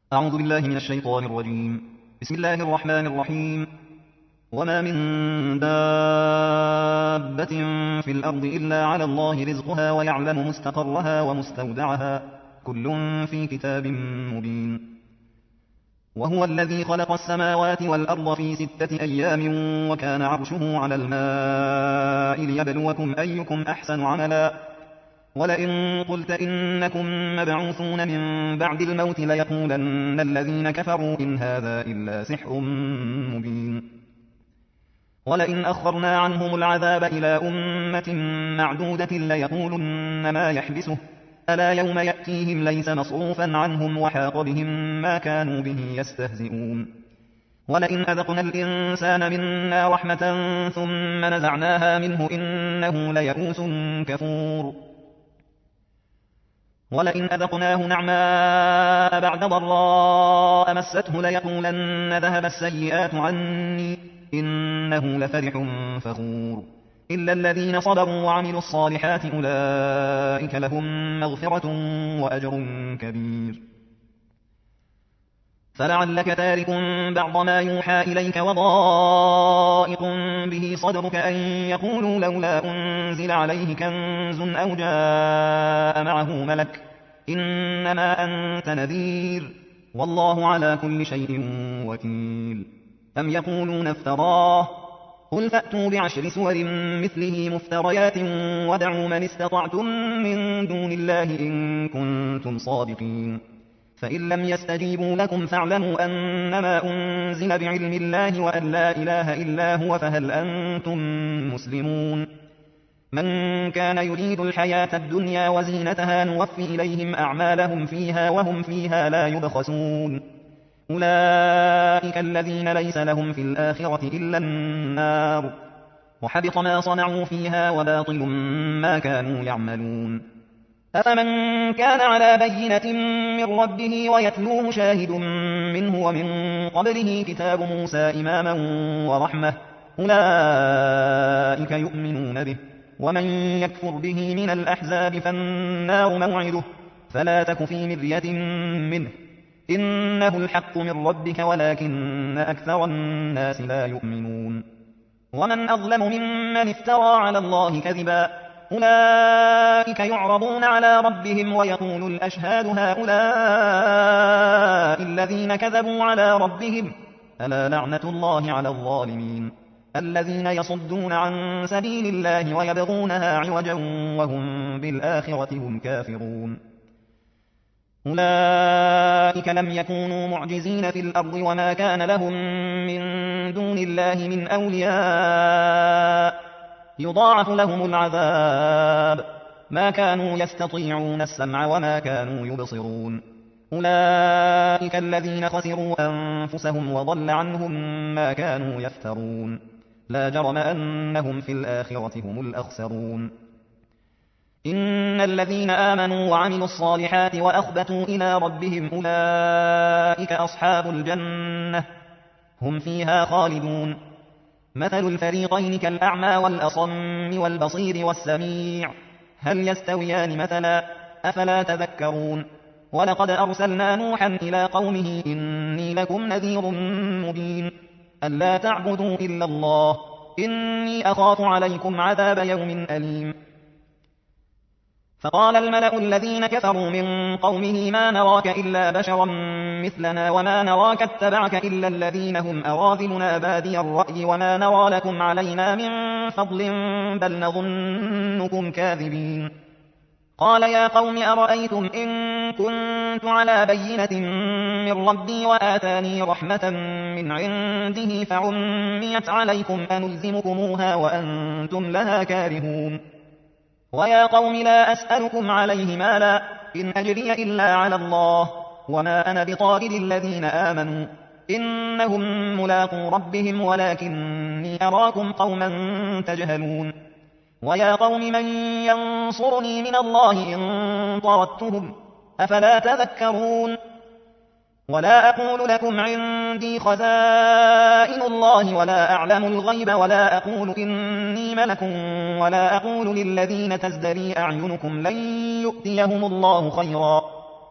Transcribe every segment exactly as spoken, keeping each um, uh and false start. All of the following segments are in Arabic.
أعوذ بالله من الشيطان الرجيم. بسم الله الرحمن الرحيم. وما من دابة في الأرض إلا على الله رزقها ويعلم مستقرها ومستودعها كل في كتاب مبين. وهو الذي خلق السماوات والأرض في ستة أيام وكان عرشه على الماء ليبلوكم أيكم أحسن عملا ولئن قلت إنكم مبعوثون من بعد الموت ليقولن الذين كفروا إن هذا إلا سحر مبين. ولئن أخرنا عنهم العذاب إلى أمة معدودة ليقولن ما يحبسه ألا يوم يأتيهم ليس مصروفا عنهم وحاق بهم ما كانوا به يستهزئون. ولئن أذقنا الإنسان منا رحمة ثم نزعناها منه إنه ليئوس كفور. ولئن أذقناه نعماء بعد ضراء مسته ليقولن ذهب السيئات عني إنه لفرح فخور. إلا الذين صبروا وعملوا الصالحات أولئك لهم مغفرة وأجر كبير. فلعلك تارك بعض ما يوحى إليك وضائق به صدرك أن يقولوا لولا أنزل عليه كنز أو جاء معه ملك إنما أنت نذير والله على كل شيء وكيل. أم يقولون افتراه قل فأتوا بعشر سور مثله مفتريات ودعوا من استطعتم من دون الله إن كنتم صادقين. فإن لم يستجيبوا لكم فاعلموا أنما أنزل بعلم الله وأن لا إله إلا هو فهل أنتم مسلمون. من كان يريد الحياة الدنيا وزينتها نوفي إليهم أعمالهم فيها وهم فيها لا يبخسون. أولئك الذين ليس لهم في الآخرة إلا النار وحبط ما صنعوا فيها وباطل ما كانوا يعملون. أفمن كان على بينة من ربه ويتلوه شاهد منه ومن قبله كتاب موسى إماما ورحمة أولئك يؤمنون به ومن يكفر به من الأحزاب فالنار موعده فلا تك في مرية منه إنه الحق من ربك ولكن أكثر الناس لا يؤمنون. ومن أظلم ممن افترى على الله كذبا أولئك يعرضون على ربهم ويقول الأشهاد هؤلاء الذين كذبوا على ربهم ألا لعنة الله على الظالمين الذين يصدون عن سبيل الله ويبغونها عوجا وهم بالآخرة هم كافرون. أولئك لم يكونوا معجزين في الأرض وما كان لهم من دون الله من أولياء يضاعف لهم العذاب ما كانوا يستطيعون السمع وما كانوا يبصرون. أولئك الذين خسروا أنفسهم وضل عنهم ما كانوا يفترون لا جرم أنهم في الآخرة هم الأخسرون. إن الذين آمنوا وعملوا الصالحات وأخبتوا إلى ربهم أولئك أصحاب الجنة هم فيها خالدون. مثل الفريقين كالأعمى والأصم والبصير والسميع هل يستويان مثلا أفلا تذكرون. ولقد أرسلنا نوحا إلى قومه إني لكم نذير مبين ألا تعبدوا إلا الله إني أخاف عليكم عذاب يوم أليم. فقال الملأ الذين كفروا من قومه ما نراك إلا بشرا مثلنا وما نراك اتبعك إلا الذين هم أراذلنا بادي الرأي وما نرى لكم علينا من فضل بل نظنكم كاذبين. قال يا قوم أرأيتم إن كنت على بينة من ربي وآتاني رحمة من عنده فعميت عليكم أنلزمكموها وأنتم لها كارهون. ويا قوم لا أسألكم عليه مالا إن أجري إلا على الله وما أنا بطارد الذين آمنوا إنهم ملاقو ربهم ولكني أراكم قوما تجهلون. ويا قوم من ينصرني من الله إن طردتهم أفلا تذكرون. ولا أقول لكم عندي خزائن الله ولا أعلم الغيب ولا أقول إني ملك ولا أقول للذين تزدري أعينكم لن يؤتيهم الله خيرا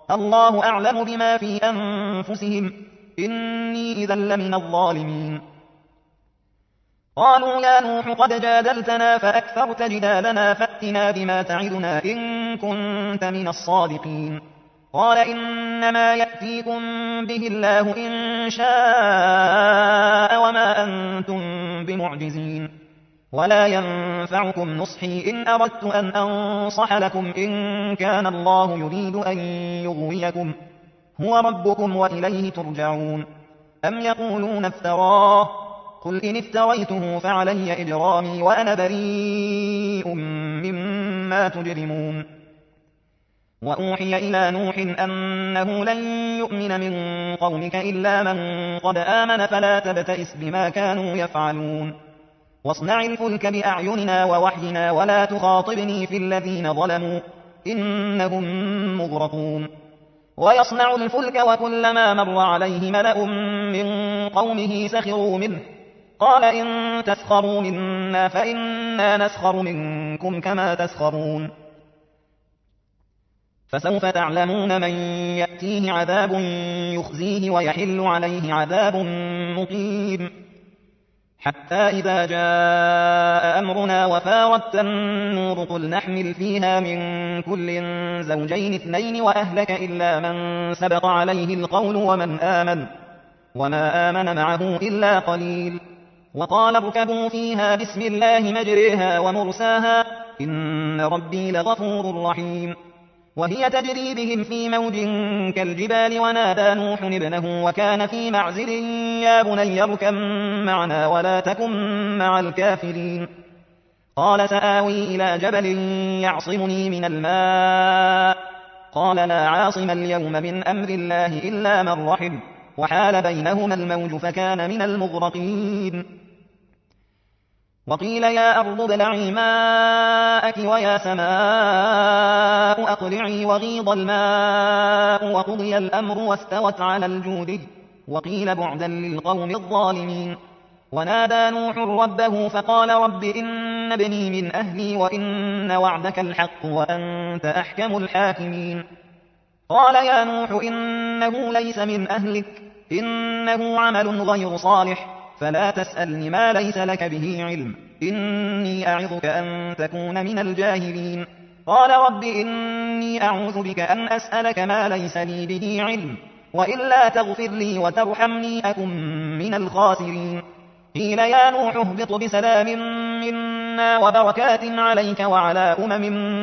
الله أعلم بما في أنفسهم إني إذا لمن الظالمين. قالوا يا نوح قد جادلتنا فأكثرت جدالنا فأتنا بما تعدنا إن كنت من الصادقين. قال إنما يأتيكم به الله إن شاء وما أنتم بمعجزين، ولا ينفعكم نصحي إن أردت أن أنصح لكم إن كان الله يريد أن يغويكم هو ربكم وإليه ترجعون. أم يقولون افتراه قل إن افتريته فعلي إجرامي وأنا بريء مما تجرمون. وأوحي إلى نوح أنه لن يؤمن من قومك إلا من قد آمن فلا تبتئس بما كانوا يفعلون. واصنع الفلك بأعيننا ووحينا ولا تخاطبني في الذين ظلموا إنهم مغرقون. ويصنع الفلك وكلما مر عليه ملأ من قومه سخروا منه قال إن تسخروا منا فإنا نسخر منكم كما تسخرون. فسوف تعلمون من يأتيه عذاب يخزيه ويحل عليه عذاب مقيم. حتى إذا جاء أمرنا وفارت النور قل نحمل فيها من كل زوجين اثنين وأهلك إلا من سبق عليه القول ومن آمن وما آمن معه إلا قليل. وقال اركبوا فيها بسم الله مجريها ومرساها إن ربي لغفور رحيم. وهي تجري بهم في موج كالجبال ونادى نوح ابنه وكان في معزل يا بني اركب معنا ولا تكن مع الكافرين. قال سآوي إلى جبل يعصمني من الماء قال لا عاصم اليوم من أمر الله إلا من رحم وحال بينهما الموج فكان من المغرقين. وقيل يا أرض ابلعي ماءك ويا سماء أقلعي وغيض الماء وقضي الأمر واستوت على الجود وقيل بعدا للقوم الظالمين. ونادى نوح ربه فقال رب إن ابني من أهلي وإن وعدك الحق وأنت أحكم الحاكمين. قال يا نوح إنه ليس من أهلك إنه عمل غير صالح فلا تسألني ما ليس لك به علم إني أعظك أن تكون من الجاهلين. قال رب إني أعوذ بك أن أسألك ما ليس لي به علم وإلا تغفر لي وترحمني أكن من الخاسرين. قيل يا نوح اهبط بسلام منا وبركات عليك وعلى أمم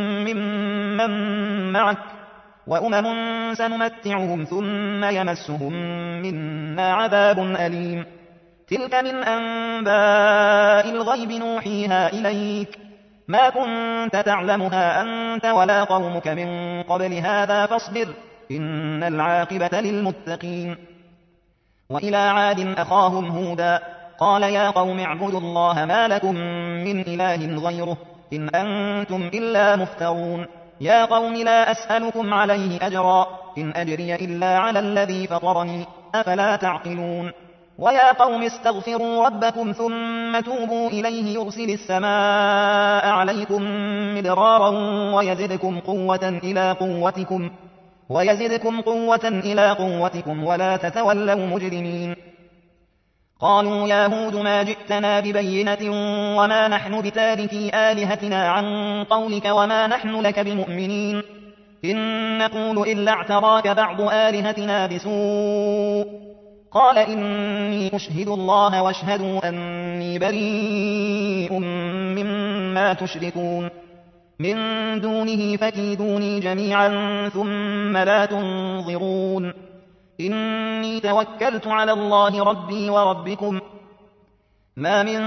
ممن معك وأمم سنمتعهم ثم يمسهم منا عذاب أليم. تلك من أنباء الغيب نوحيها إليك ما كنت تعلمها أنت ولا قومك من قبل هذا فاصبر إن العاقبة للمتقين. وإلى عاد أخاهم هودا قال يا قوم اعبدوا الله ما لكم من إله غيره إن أنتم إلا مفترون. يا قوم لا أسألكم عليه أجرا إن أجري إلا على الذي فطرني أفلا تعقلون. ويا قوم استغفروا ربكم ثم توبوا إليه يرسل السماء عليكم مدرارا ويزدكم قوة إلى قوتكم ويزدكم قوة إلى قوتكم ولا تتولوا مجرمين. قالوا يا هود ما جئتنا ببينة وما نحن بتاركي آلهتنا عن قولك وما نحن لك بمؤمنين إن نقول إلا اعتراك بعض آلهتنا بسوء. قال إني أشهد الله واشهدوا أني بريء مما تشركون من دونه فكيدوني جميعا ثم لا تنظرون. إني توكلت على الله ربي وربكم ما من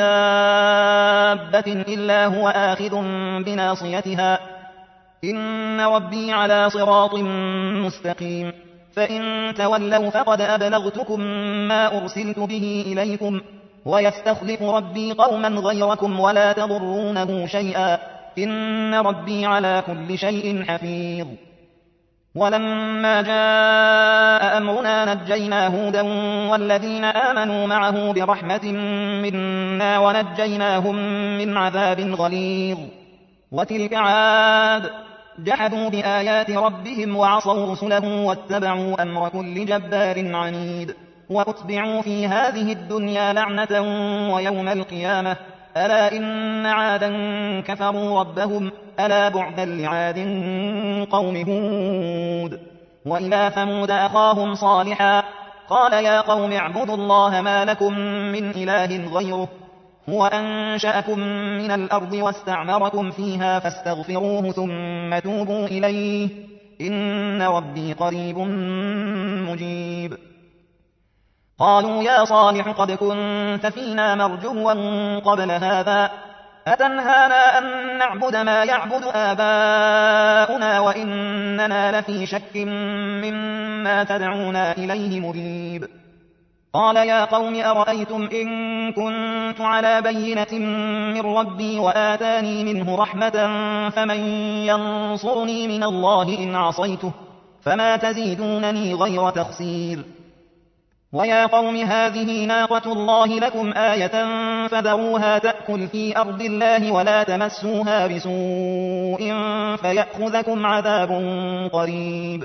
دابة إلا هو آخذ بناصيتها إن ربي على صراط مستقيم. فإن تولوا فقد أبلغتكم ما أرسلت به إليكم ويستخلف ربي قوما غيركم ولا تضرونه شيئا إن ربي على كل شيء حفيظ. ولما جاء أمرنا نجينا هودا والذين آمنوا معه برحمة منا ونجيناهم من عذاب غليظ. وتلك عاد جحدوا بآيات ربهم وعصوا رسله واتبعوا أمر كل جبار عنيد وأتبعوا في هذه الدنيا لعنة ويوم القيامة ألا إن عادا كفروا ربهم ألا بعدا لعاد قوم هود وإلى ثمود أخاهم صالحا قال يا قوم اعبدوا الله ما لكم من إله غيره هو أنشأكم من الأرض واستعمركم فيها فاستغفروه ثم توبوا إليه إن ربي قريب مجيب قالوا يا صالح قد كنت فينا مرجوا قبل هذا أتنهانا أن نعبد ما يعبد آباؤنا وإننا لفي شك مما تدعونا إليه مريب قال يا قوم أرأيتم إن كنت على بينة من ربي وآتاني منه رحمة فمن ينصرني من الله إن عصيته فما تزيدونني غير تخسير ويا قوم هذه ناقة الله لكم آية فذروها تأكل في أرض الله ولا تمسوها بسوء فيأخذكم عذاب قريب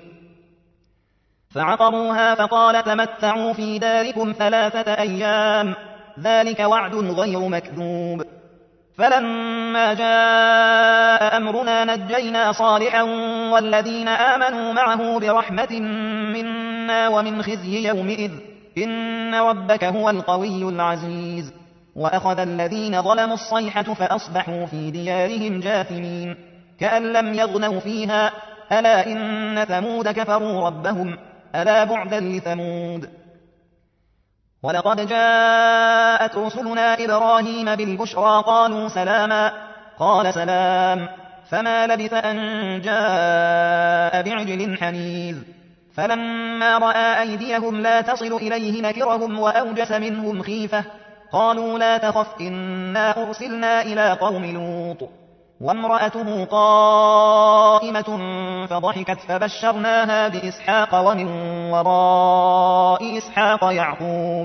فعقروها فقال تمتعوا في داركم ثلاثة أيام ذلك وعد غير مكذوب فلما جاء أمرنا نجينا صالحا والذين آمنوا معه برحمة منا ومن خزي يومئذ إن ربك هو القوي العزيز وأخذ الذين ظلموا الصيحة فأصبحوا في ديارهم جاثمين كأن لم يغنوا فيها ألا إن ثمود كفروا ربهم ألا بعدا لثمود ولقد جاءت رسلنا إبراهيم بالبشرى قالوا سلاما قال سلام فما لبث أن جاء بعجل حنيذ فلما رأى أيديهم لا تصل إليه نكرهم وأوجس منهم خيفة قالوا لا تخف إنا أرسلنا إلى قوم لوط وامرأته قائمة فضحكت فبشرناها بإسحاق ومن وراء إسحاق يعقوب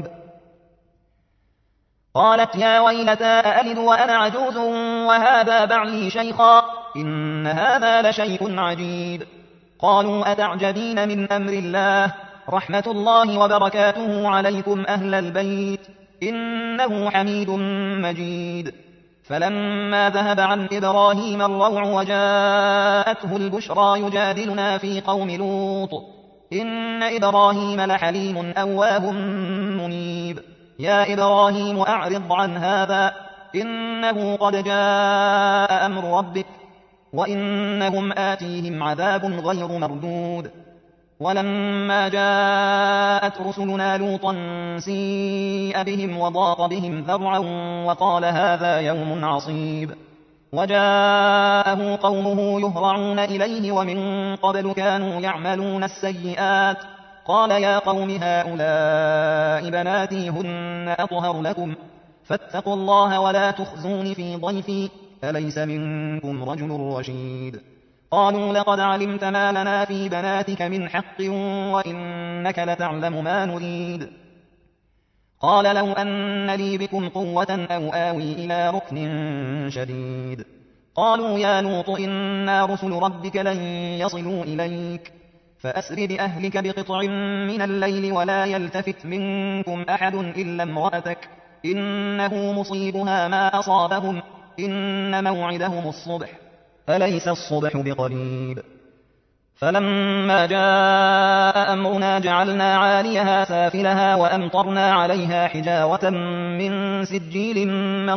قالت يا ويلتى أألد وأنا عجوز وهذا بعلي شيخا إن هذا لشيء عجيب قالوا أتعجبين من أمر الله رحمة الله وبركاته عليكم أهل البيت إنه حميد مجيد فلما ذهب عن إبراهيم الروع وجاءته البشرى يجادلنا في قوم لوط إن إبراهيم لحليم أواه منيب يا إبراهيم أعرض عن هذا إنه قد جاء أمر ربك وإنهم آتيهم عذاب غير مردود ولما جاءت رسلنا لوطا سيء بهم وضاق بهم ذرعا وقال هذا يوم عصيب وجاءه قومه يهرعون إليه ومن قبل كانوا يعملون السيئات قال يا قوم هؤلاء بناتي هن أطهر لكم فاتقوا الله ولا تخزون في ضيفي أليس منكم رجل رشيد قالوا لقد علمت ما لنا في بناتك من حق وإنك لتعلم ما نريد قال لو أن لي بكم قوة أو آوي إلى ركن شديد قالوا يا لوط إنا رسل ربك لن يصلوا إليك فأسر بأهلك بقطع من الليل ولا يلتفت منكم أحد إلا امرأتك إنه مصيبها ما أصابهم إن موعدهم الصبح أليس الصبح بقريب فلما جاء أمرنا جعلنا عاليها سافلها وأمطرنا عليها حجارة من سجيل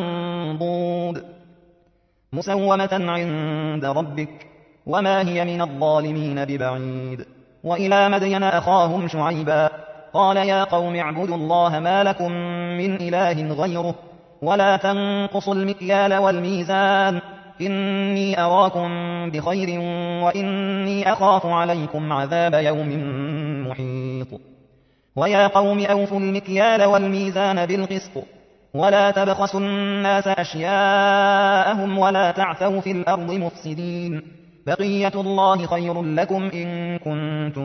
منضود مسومة عند ربك وما هي من الظالمين ببعيد وإلى مدين أخاهم شعيبا قال يا قوم اعبدوا الله ما لكم من إله غيره ولا تنقصوا المكيال والميزان إني أراكم بخير وإني أخاف عليكم عذاب يوم محيط ويا قوم أوفوا المكيال والميزان بالقسط ولا تبخسوا الناس أشياءهم ولا تعثوا في الأرض مفسدين بقية الله خير لكم إن كنتم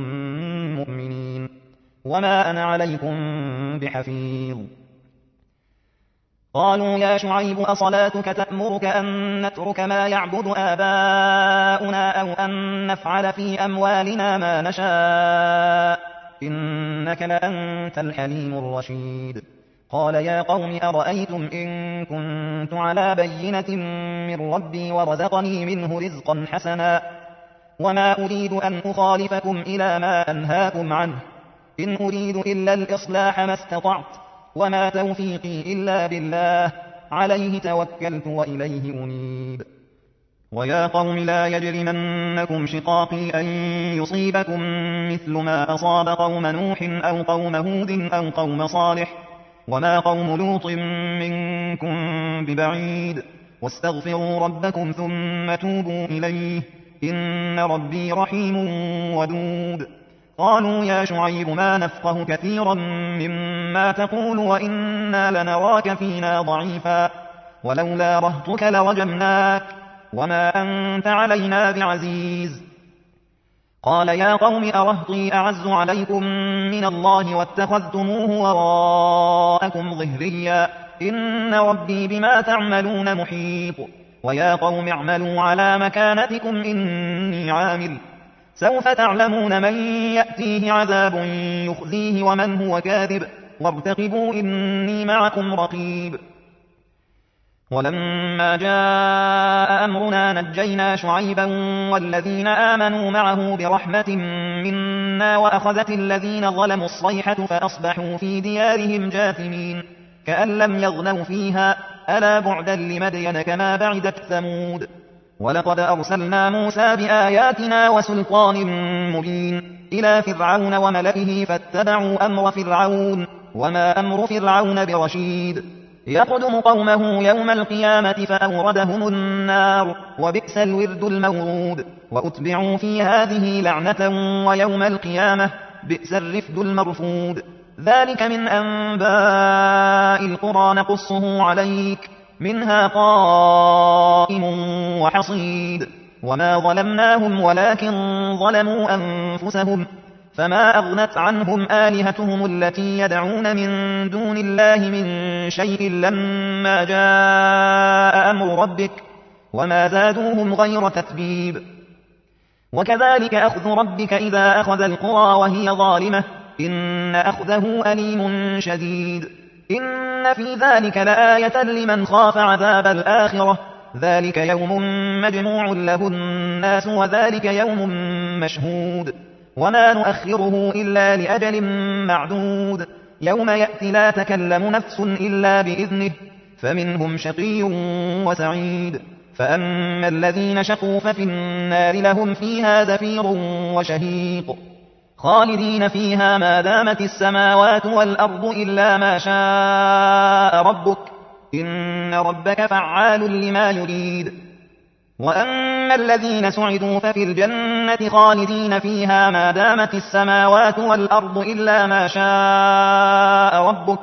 مؤمنين وما أنا عليكم بحفيظ قالوا يا شعيب أصلاتك تأمرك أن نترك ما يعبد آباؤنا أو أن نفعل في أموالنا ما نشاء إنك لأنت الحليم الرشيد. قال يا قوم أرأيتم إن كنت على بينة من ربي ورزقني منه رزقا حسنا وما أريد أن أخالفكم إلى ما أنهاكم عنه إن أريد إلا الإصلاح ما استطعت وما توفيقي إلا بالله عليه توكلت وإليه أنيب. ويا قوم لا يجرمنكم شقاقي أن يصيبكم مثل ما أصاب قوم نوح أو قوم هود أو قوم صالح وما قوم لوط منكم ببعيد واستغفروا ربكم ثم توبوا إليه إن ربي رحيم ودود. قالوا يا شعيب ما نفقه كثيرا مما تقول وإنا لنراك فينا ضعيفا ولولا رهطك لرجمناك وما أنت علينا بعزيز. قال يا قوم أرهطي أعز عليكم من الله واتخذتموه وراءكم ظهريا إن ربي بما تعملون محيط. ويا قوم اعملوا على مكانتكم إني عامل سوف تعلمون من يأتيه عذاب يخزيه ومن هو كاذب وارتقبوا إني معكم رقيب. ولما جاء أمرنا نجينا شعيبا والذين آمنوا معه برحمة منا وأخذت الذين ظلموا الصيحة فأصبحوا في ديارهم جاثمين كأن لم يغنوا فيها ألا بعدا لمدين كما بعدت ثمود. ولقد أرسلنا موسى بآياتنا وسلطان مبين إلى فرعون وملئه فاتبعوا أمر فرعون وما أمر فرعون برشيد يقدم قومه يوم القيامة فأوردهم النار وبئس الورد المورود وأتبعوا في هذه لعنة ويوم القيامة بئس الرفد المرفود. ذلك من أنباء القرى نقصه عليك منها قائم وحصيد. وما ظلمناهم ولكن ظلموا أنفسهم فما أغنت عنهم آلهتهم التي يدعون من دون الله من شيء لما جاء أمر ربك وما زادوهم غير تتبيب. وكذلك أخذ ربك إذا أخذ القرى وهي ظالمة إن أخذه أليم شديد. إن في ذلك لآية لمن خاف عذاب الآخرة ذلك يوم مجموع له الناس وذلك يوم مشهود وما نؤخره إلا لأجل معدود يوم يأتي لا تكلم نفس إلا بإذنه فمنهم شقي وسعيد. فأما الذين شقوا ففي النار لهم فيها زفير وشهيق خالدين فيها ما دامت السماوات والأرض إلا ما شاء ربك إن ربك فعال لما يريد. وأما الذين سعدوا ففي الجنة خالدين فيها ما دامت السماوات والأرض إلا ما شاء ربك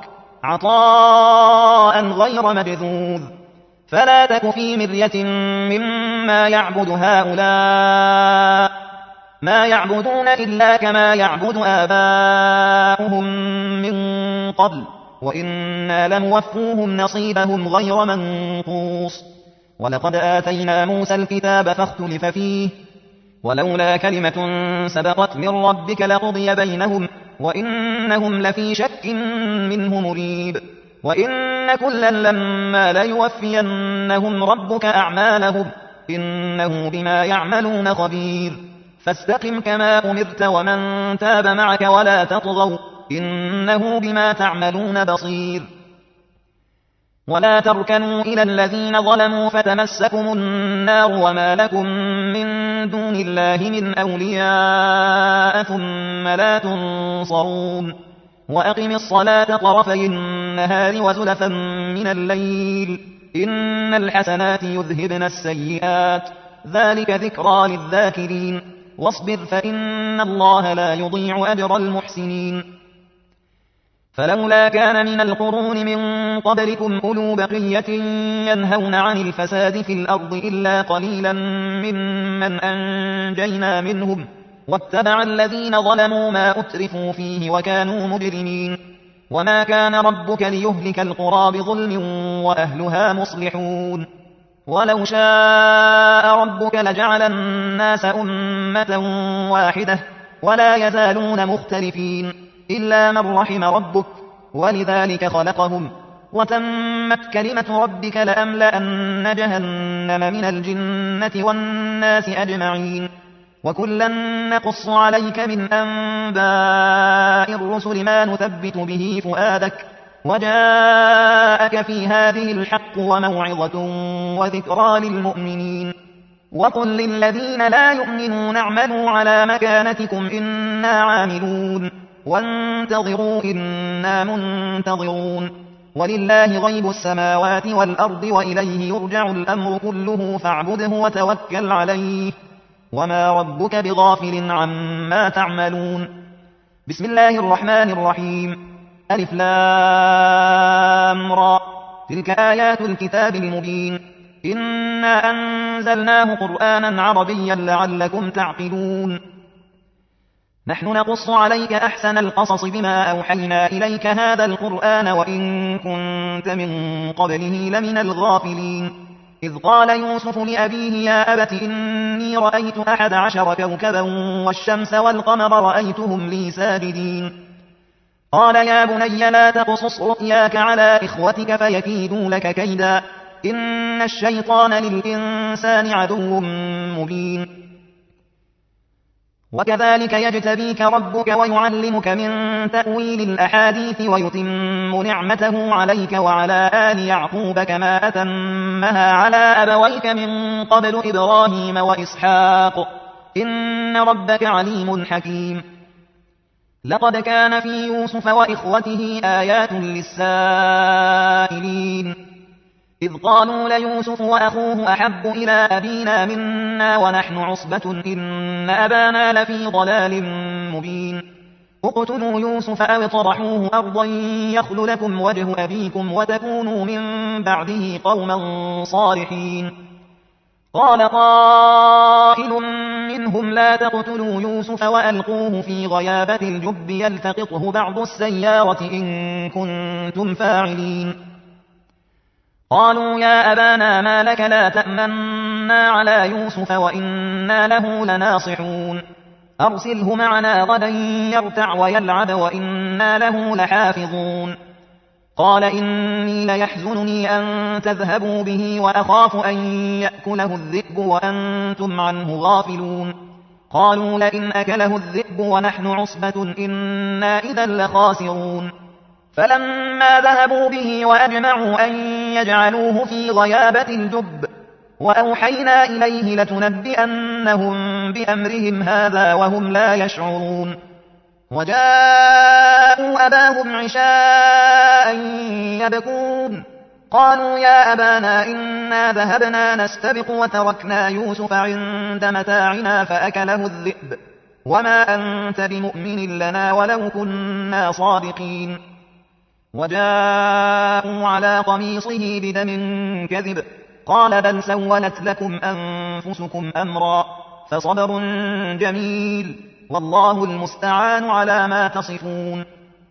عطاء غير مجذوذ. فلا تك في مرية مما يعبد هؤلاء ما يعبدون إلا كما يعبد آباؤهم من قبل وإنا لموفوهم نصيبهم غير منقوص. ولقد آتينا موسى الكتاب فاختلف فيه ولولا كلمة سبقت من ربك لقضي بينهم وإنهم لفي شك منه مريب. وإن كلا لما ليوفينهم ربك أعمالهم إنه بما يعملون خبير. فاستقم كما أمرت ومن تاب معك ولا تطغوا إنه بما تعملون بصير. ولا تركنوا إلى الذين ظلموا فتمسكم النار وما لكم من دون الله من أولياء ثم لا تنصرون. وأقم الصلاة طرفي النهار وزلفا من الليل إن الحسنات يذهبن السيئات ذلك ذكرى للذاكرين. واصبر فإن الله لا يضيع أجر المحسنين. فلولا كان من القرون من قبلكم أولو بقية ينهون عن الفساد في الأرض إلا قليلا ممن أنجينا منهم واتبع الذين ظلموا ما أترفوا فيه وكانوا مجرمين. وما كان ربك ليهلك القرى بظلم وأهلها مصلحون ولو شاء ربك لجعل الناس أمة واحدة ولا يزالون مختلفين إلا من رحم ربك ولذلك خلقهم وتمت كلمة ربك لأملأن جهنم من الجنة والناس أجمعين وكلا نقص عليك من أنباء الرسل ما نثبت به فؤادك وجاءك في هذه الحق وموعظة وذكرى للمؤمنين وقل للذين لا يؤمنون اعملوا على مكانتكم إنا عاملون وانتظروا إنا منتظرون ولله غيب السماوات والأرض وإليه يرجع الأمر كله فاعبده وتوكل عليه وما ربك بغافل عما تعملون بسم الله الرحمن الرحيم ألف لام را تلك آيات الكتاب المبين إنا أنزلناه قرآنا عربيا لعلكم تعقلون نحن نقص عليك أحسن القصص بما أوحينا إليك هذا القرآن وإن كنت من قبله لمن الغافلين إذ قال يوسف لأبيه يا أبت إني رأيت أحد عشر كوكبا والشمس والقمر رأيتهم لي ساجدين قال يا بني لا تقصص رؤياك على إخوتك فيكيدوا لك كيدا إن الشيطان للإنسان عدو مبين وكذلك يجتبيك ربك ويعلمك من تأويل الأحاديث ويتم نعمته عليك وعلى آل يعقوب كما أتمها على أبويك من قبل إبراهيم وإسحاق إن ربك عليم حكيم لقد كان في يوسف وإخوته آيات للسائلين إذ قالوا ليوسف وأخوه أحب إلى أبينا منا ونحن عصبة إن أبانا لفي ضلال مبين اقتلوا يوسف أو اطرحوه أرضا يخل لكم وجه أبيكم وتكونوا من بعده قوما صالحين قال قائل منهم لا تقتلوا يوسف وألقوه في غيابة الجب يلتقطه بعض السيارة إن كنتم فاعلين قالوا يا أبانا ما لك لا تأمنا على يوسف وإنا له لناصحون أرسله معنا غدا يرتع ويلعب وإنا له لحافظون قال إني ليحزنني أن تذهبوا به وأخاف أن يأكله الذئب وأنتم عنه غافلون قالوا لئن أكله الذئب ونحن عصبة إنا إذا لخاسرون فلما ذهبوا به وأجمعوا أن يجعلوه في غيابة الجب وأوحينا إليه لتنبئنهم بأمرهم هذا وهم لا يشعرون وجاءوا أباهم عشاء يبكون قالوا يا أبانا إنا ذهبنا نستبق وتركنا يوسف عند متاعنا فأكله الذئب وما أنت بمؤمن لنا ولو كنا صادقين وجاءوا على قميصه بدم كذب قال بل سولت لكم أنفسكم أمرا فصبر جميل والله المستعان على ما تصفون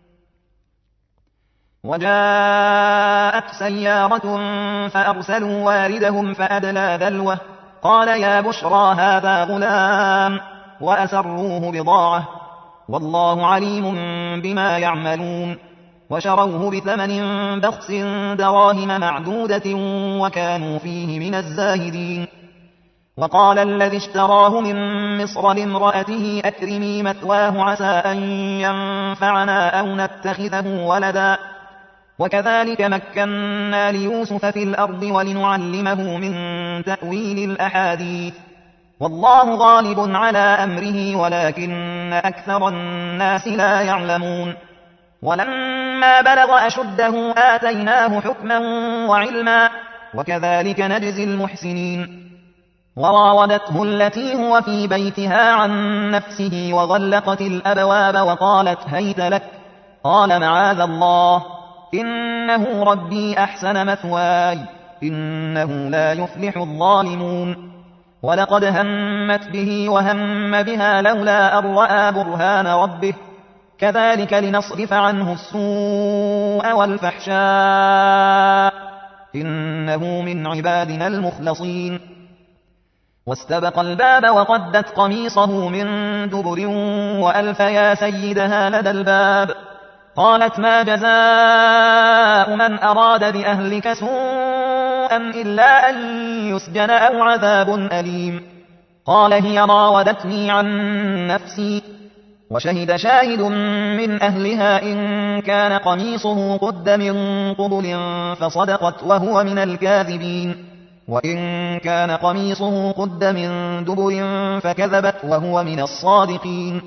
وجاءت سيارة فأرسلوا واردهم فأدلى دلوه قال يا بشرى هذا غلام وأسروه بضاعة والله عليم بما يعملون وشروه بثمن بخس دراهم معدودة وكانوا فيه من الزاهدين وقال الذي اشتراه من مصر لامرأته أكرمي مثواه عسى أن ينفعنا أو نتخذه ولدا وكذلك مكنا ليوسف في الأرض ولنعلمه من تأويل الأحاديث والله غالب على أمره ولكن أكثر الناس لا يعلمون ولما بلغ أشده آتيناه حكما وعلما وكذلك نجزي المحسنين وراودته التي هو في بيتها عن نفسه وغلقت الأبواب وقالت هيت لك قال معاذ الله إنه ربي أحسن مثواي إنه لا يفلح الظالمون ولقد همت به وهم بها لولا أن رأى برهان ربه كذلك لنصرف عنه السوء والفحشاء إنه من عبادنا المخلصين. واستبق الباب وقدت قميصه من دبر وألف يا سيدها لدى الباب. قالت ما جزاء من أراد بأهلك سوءا إلا أن يسجن أو عذاب أليم. قال هي راودتني عن نفسي. وشهد شاهد من أهلها إن كان قميصه قد من قبل فصدقت وهو من الكاذبين، وإن كان قميصه قد من دبر فكذبت وهو من الصادقين.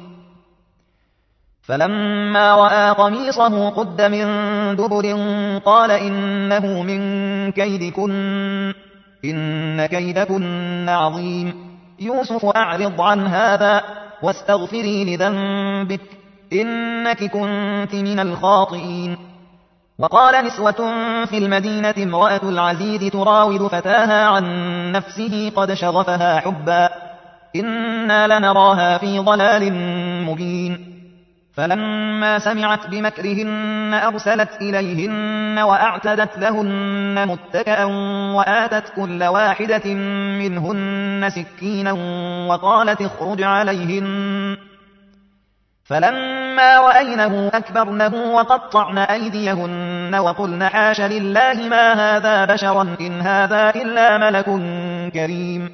فلما رأى قميصه قد من دبر قال إنه من كيدكن إن كيدكن عظيم. يوسف أعرض عن هذا واستغفري لذنبك إنك كنت من الخاطئين. وقال نسوة في المدينة امرأة العزيز تراود فتاها عن نفسه قد شغفها حبا إنا لنراها في ضلال مبين. فلما سمعت بمكرهن أرسلت إليهن وأعتدت لهن متكئا وآتت كل واحدة منهن سكينا وقالت اخرج عليهن. فلما رأينه أكبرنه وقطعن أيديهن وقلن حاش لله ما هذا بشرا إن هذا إلا ملك كريم.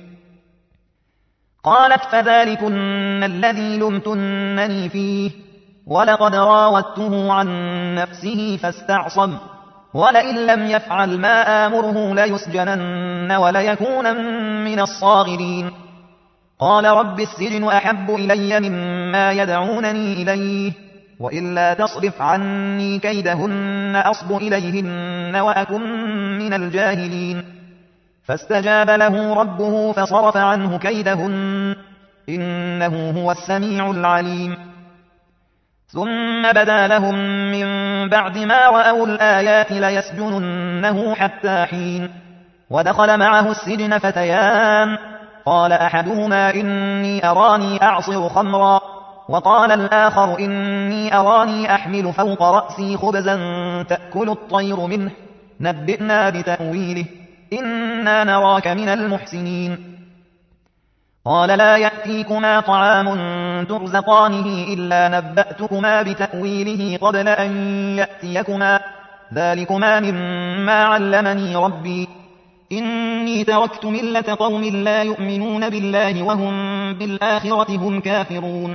قالت فذلكن الذي لمتنني فيه ولقد راودته عن نفسه فاستعصم ولئن لم يفعل ما آمره ليسجنن وليكونن من الصاغرين. قال رب السجن أحب إلي مما يدعونني إليه وإلا تصرف عني كيدهن أصب إليهن وأكن من الجاهلين. فاستجاب له ربه فصرف عنه كيدهن إنه هو السميع العليم. ثم بدا لهم من بعد ما رأوا الآيات ليسجننه حتى حين. ودخل معه السجن فتيان قال أحدهما إني أراني أعصر خمرا وقال الآخر إني أراني أحمل فوق رأسي خبزا تأكل الطير منه نبئنا بتأويله إنا نراك من المحسنين. قال لا يأتيكما طعام ترزقانه إلا نبأتكما بتأويله قبل أن يأتيكما ذلكما مما علمني ربي إني تركت ملة قوم لا يؤمنون بالله وهم بالآخرة هم كافرون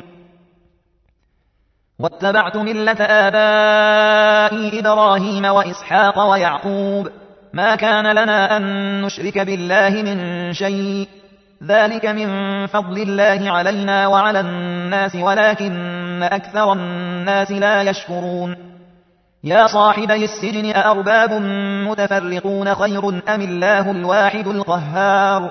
واتبعت ملة آبائي إبراهيم وإسحاق ويعقوب ما كان لنا أن نشرك بالله من شيء ذلك من فضل الله علينا وعلى الناس ولكن أكثر الناس لا يشكرون. يا صاحبي السجن أأرباب متفرقون خير أم الله الواحد القهار.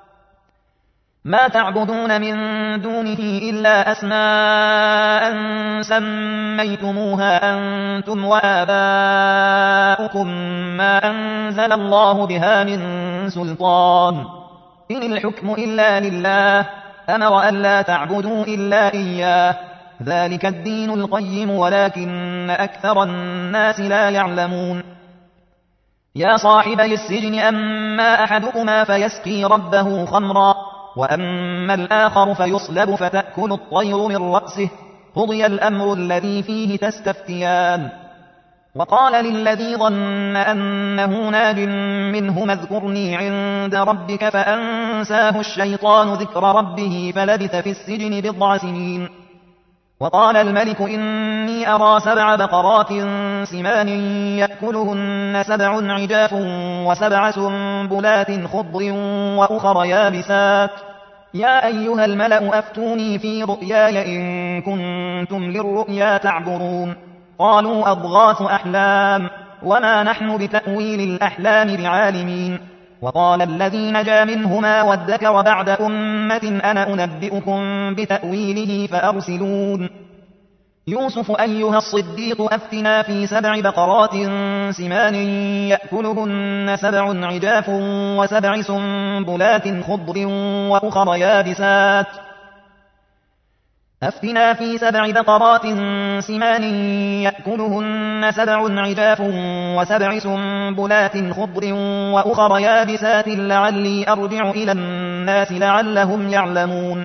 ما تعبدون من دونه إلا أسماء سميتموها أنتم وآباؤكم ما أنزل الله بها من سلطان إن الحكم إلا لله أمر ألا تعبدوا إلا إياه ذلك الدين القيم ولكن أكثر الناس لا يعلمون. يا صاحبي السجن أما أحدكما فيسقي ربه خمرا وأما الآخر فيصلب فتأكل الطير من رأسه قضي الأمر الذي فيه تستفتيان. وقال للذي ظن أنه ناج منهما اذكرني عند ربك فأنساه الشيطان ذكر ربه فلبث في السجن بضع سنين. وقال الملك إني أرى سبع بقرات سمان يأكلهن سبع عجاف وسبع سنبلات خضر وأخر يابسات يا أيها الملأ أفتوني في رؤياي إن كنتم للرؤيا تعبرون. قالوا أضغاث أحلام وما نحن بتأويل الأحلام بعالمين. وقال الذي نجا منهما وادكر بعد أمة أنا أنبئكم بتأويله فأرسلون. يوسف أيها الصديق أفتنا في سبع بقرات سمان يأكلهن سبع عجاف وسبع سنبلات خضر وأخر يابسات أفتنا في سبع بقرات سمان يأكلهن سبع عجاف وسبع سنبلات خضر وأخر يابسات لعلي أرجع إلى الناس لعلهم يعلمون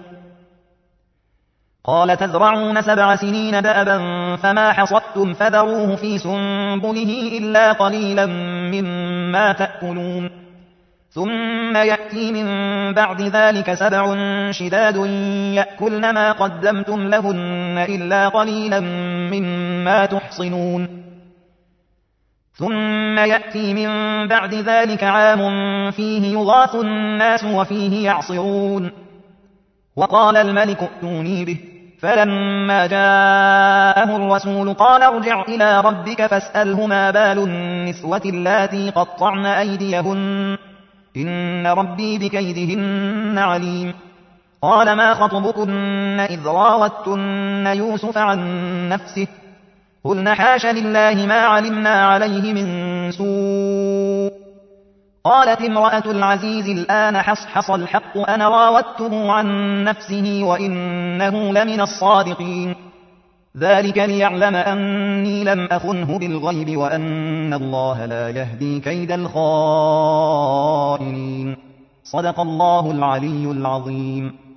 قال تزرعون سبع سنين دأبا فما حصدتم فذروه في سنبله إلا قليلا مما تأكلون ثم يأتي من بعد ذلك سبع شداد يأكلن ما قدمتم لهن إلا قليلا مما تحصنون ثم يأتي من بعد ذلك عام فيه يغاث الناس وفيه يعصرون وقال الملك ائتوني به فلما جاءه الرسول قال ارجع إلى ربك فاسأله ما بال النسوة اللاتي قطعن أيديهن إن ربي بكيدهن عليم قال ما خطبكن إذ راوتن يوسف عن نفسه قلن حاش لله ما علمنا عليه من سوء قالت امرأة العزيز الآن حصحص الحق أنا راودته عن نفسه وإنه لمن الصادقين ذلك ليعلم أني لم أخنه بالغيب وأن الله لا يهدي كيد الخائنين صدق الله العلي العظيم.